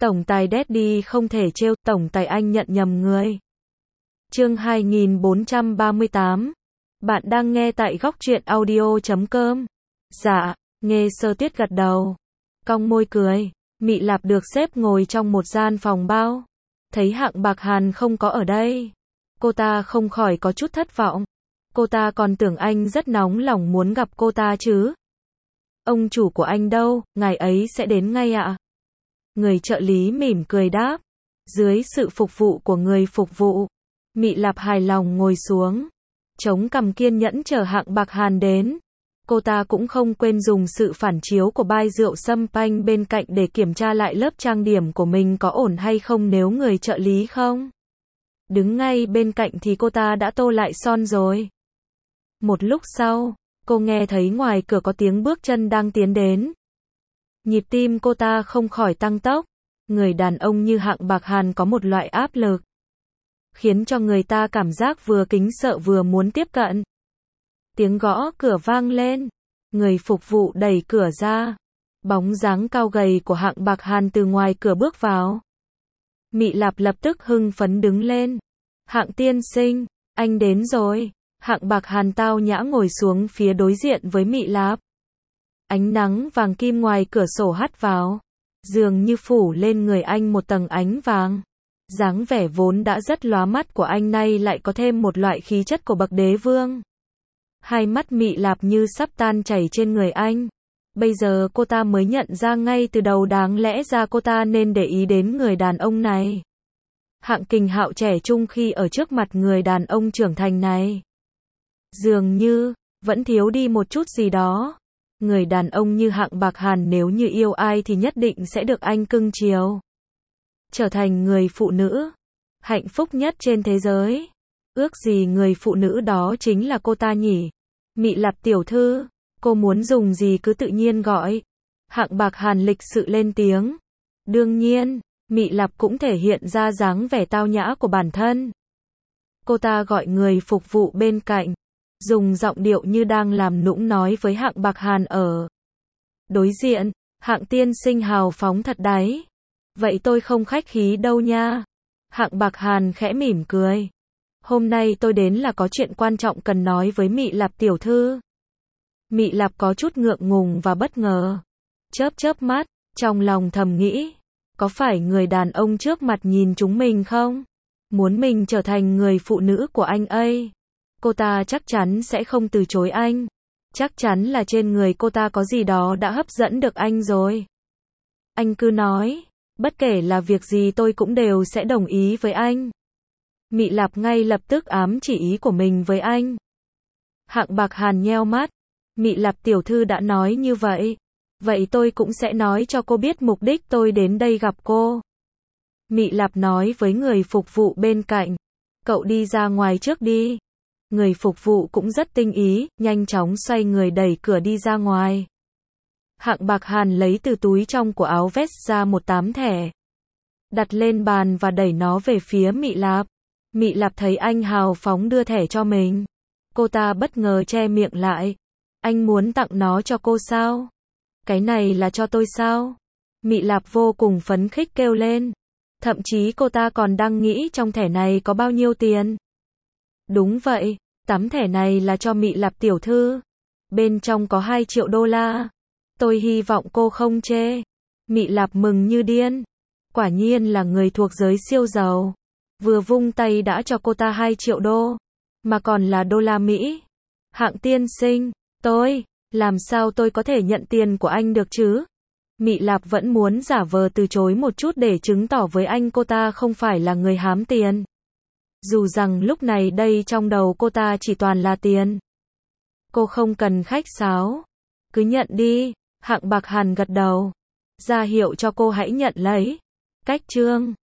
Tổng tài Daddy không thể trêu, tổng tài anh nhận nhầm người. Chương 2438. Bạn đang nghe tại góc truyện audio.com. Dạ, Nghê Sơ Tuyết gật đầu, cong môi cười. Mị Lạp được xếp ngồi trong một gian phòng bao. Thấy Hạng Bạc Hàn không có ở đây, cô ta không khỏi có chút thất vọng. Cô ta còn tưởng anh rất nóng lòng muốn gặp cô ta chứ. Ông chủ của anh đâu, ngài ấy sẽ đến ngay ạ. Người trợ lý mỉm cười đáp. Dưới sự phục vụ của người phục vụ, Mị Lạp hài lòng ngồi xuống, chống cằm kiên nhẫn chờ Hạng Bạc Hàn đến. Cô ta cũng không quên dùng sự phản chiếu của bai rượu sâm panh bên cạnh để kiểm tra lại lớp trang điểm của mình có ổn hay không nếu người trợ lý không đứng ngay bên cạnh thì cô ta đã tô lại son rồi. Một lúc sau, cô nghe thấy ngoài cửa có tiếng bước chân đang tiến đến. Nhịp tim cô ta không khỏi tăng tốc. Người đàn ông như Hạng Bạc Hàn có một loại áp lực, khiến cho người ta cảm giác vừa kính sợ vừa muốn tiếp cận. Tiếng gõ cửa vang lên. Người phục vụ đẩy cửa ra. Bóng dáng cao gầy của Hạng Bạc Hàn từ ngoài cửa bước vào. Mị Lạp lập tức hưng phấn đứng lên. Hạng tiên sinh, anh đến rồi. Hạng Bạc Hàn tao nhã ngồi xuống phía đối diện với Mị Lạp. Ánh nắng vàng kim ngoài cửa sổ hắt vào, dường như phủ lên người anh một tầng ánh vàng. Dáng vẻ vốn đã rất lóa mắt của anh nay lại có thêm một loại khí chất của bậc đế vương. Hai mắt Mị Lạp như sắp tan chảy trên người anh. Bây giờ cô ta mới nhận ra ngay từ đầu đáng lẽ ra cô ta nên để ý đến người đàn ông này. Hạng Kình Hạo trẻ trung khi ở trước mặt người đàn ông trưởng thành này, dường như vẫn thiếu đi một chút gì đó. Người đàn ông như Hạng Bạc Hàn nếu như yêu ai thì nhất định sẽ được anh cưng chiều, trở thành người phụ nữ hạnh phúc nhất trên thế giới. Ước gì người phụ nữ đó chính là cô ta nhỉ. Mị Lạp tiểu thư, cô muốn dùng gì cứ tự nhiên gọi. Hạng Bạc Hàn lịch sự lên tiếng. Đương nhiên, Mị Lạp cũng thể hiện ra dáng vẻ tao nhã của bản thân. Cô ta gọi người phục vụ bên cạnh, dùng giọng điệu như đang làm nũng nói với Hạng Bạc Hàn ở đối diện. Hạng tiên sinh hào phóng thật đấy. Vậy tôi không khách khí đâu nha. Hạng Bạc Hàn khẽ mỉm cười. Hôm nay tôi đến là có chuyện quan trọng cần nói với Mị Lạp tiểu thư. Mị Lạp có chút ngượng ngùng và bất ngờ, chớp chớp mắt, trong lòng thầm nghĩ, có phải người đàn ông trước mặt nhìn chúng mình không? Muốn mình trở thành người phụ nữ của anh ấy. Cô ta chắc chắn sẽ không từ chối anh. Chắc chắn là trên người cô ta có gì đó đã hấp dẫn được anh rồi. Anh cứ nói, bất kể là việc gì tôi cũng đều sẽ đồng ý với anh. Mị Lạp ngay lập tức ám chỉ ý của mình với anh. Hạng Bạc Hàn nheo mắt. Mị Lạp tiểu thư đã nói như vậy. Vậy tôi cũng sẽ nói cho cô biết mục đích tôi đến đây gặp cô. Mị Lạp nói với người phục vụ bên cạnh. Cậu đi ra ngoài trước đi. Người phục vụ cũng rất tinh ý, nhanh chóng xoay người đẩy cửa đi ra ngoài. Hạng Bạc Hàn lấy từ túi trong của áo vest ra một tấm thẻ, đặt lên bàn và đẩy nó về phía Mị Lạp. Mị Lạp thấy anh hào phóng đưa thẻ cho mình. Cô ta bất ngờ che miệng lại. Anh muốn tặng nó cho cô sao? Cái này là cho tôi sao? Mị Lạp vô cùng phấn khích kêu lên. Thậm chí cô ta còn đang nghĩ trong thẻ này có bao nhiêu tiền. Đúng vậy, tấm thẻ này là cho Mị Lạp tiểu thư. Bên trong có 2 triệu đô la. Tôi hy vọng cô không chê. Mị Lạp mừng như điên. Quả nhiên là người thuộc giới siêu giàu. Vừa vung tay đã cho cô ta 2 triệu đô. Mà còn là đô la Mỹ. Hạng tiên sinh, làm sao tôi có thể nhận tiền của anh được chứ? Mị Lạp vẫn muốn giả vờ từ chối một chút để chứng tỏ với anh cô ta không phải là người hám tiền. Dù rằng lúc này đây trong đầu cô ta chỉ toàn là tiền. Cô không cần khách sáo. Cứ nhận đi. Hạng Bạc Hàn gật đầu, ra hiệu cho cô hãy nhận lấy. Cách chương